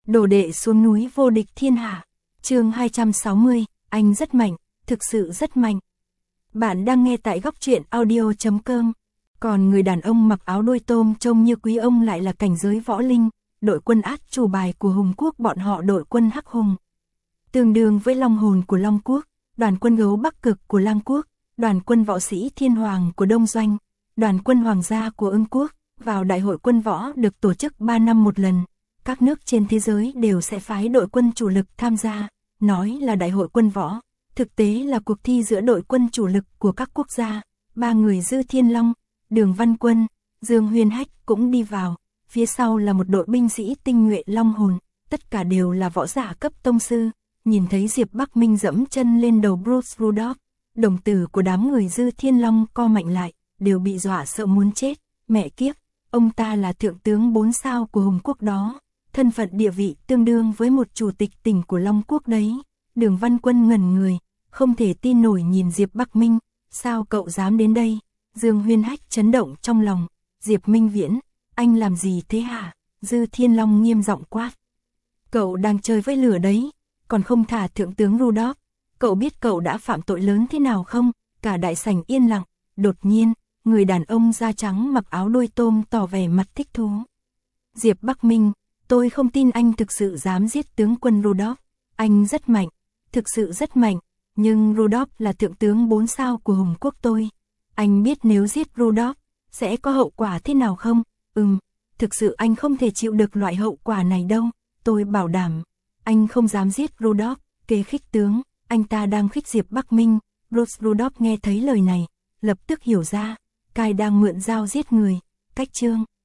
Đồ đệ xuống núi vô địch thiên hạ. Chương 260, anh rất mạnh, thực sự rất mạnh. Bạn đang nghe tại góc truyện audio.com. Còn người đàn ông mặc áo đôi tôm trông như quý ông lại là cảnh giới võ linh, đội quân át chủ bài của Hùng Quốc, bọn họ đội quân Hắc Hùng. Tương đương với Long Hồn của Long Quốc, đoàn quân Gấu Bắc Cực của Lang Quốc, đoàn quân võ sĩ Thiên Hoàng của Đông Doanh, đoàn quân Hoàng gia của Ưng Quốc. Vào đại hội quân võ được tổ chức 3 năm một lần, các nước trên thế giới đều sẽ phái đội quân chủ lực tham gia, nói là đại hội quân võ, thực tế là cuộc thi giữa đội quân chủ lực của các quốc gia. Ba người Dư Thiên Long, Đường Văn Quân, Dương Huyên Hách cũng đi vào, phía sau là một đội binh sĩ tinh nhuệ Long Hồn, tất cả đều là võ giả cấp tông sư. Nhìn thấy Diệp Bắc Minh dẫm chân lên đầu Bruce Rudolph, đồng tử của đám người Dư Thiên Long co mạnh lại, đều bị dọa sợ muốn chết. Mẹ kiếp, ông ta là thượng tướng 4 sao của Hùng Quốc đó, thân phận địa vị tương đương với một chủ tịch tỉnh của Long Quốc đấy. Đường Văn Quân ngẩn người, không thể tin nổi nhìn Diệp Bắc Minh, sao cậu dám đến đây? Dương Huyên Hách chấn động trong lòng, Diệp Minh Viễn, anh làm gì thế hả? Dư Thiên Long nghiêm giọng quát. Cậu đang chơi với lửa đấy, còn không thả thượng tướng Rudolph, cậu biết cậu đã phạm tội lớn thế nào không? Cả đại sảnh yên lặng, đột nhiên, người đàn ông da trắng mặc áo đôi tôm tỏ vẻ mặt thích thú. Diệp Bắc Minh, tôi không tin anh thực sự dám giết tướng quân Rudolph, anh rất mạnh, thực sự rất mạnh, nhưng Rudolph là thượng tướng 4 sao của Hùng Quốc tôi. Anh biết nếu giết Rudolph, sẽ có hậu quả thế nào không? Thực sự anh không thể chịu được loại hậu quả này đâu, tôi bảo đảm. Anh không dám giết Rudolph, kế khích tướng, anh ta đang khích Diệp Bắc Minh. Bruce Rudolph nghe thấy lời này, lập tức hiểu ra, Cai đang mượn dao giết người, cách chương.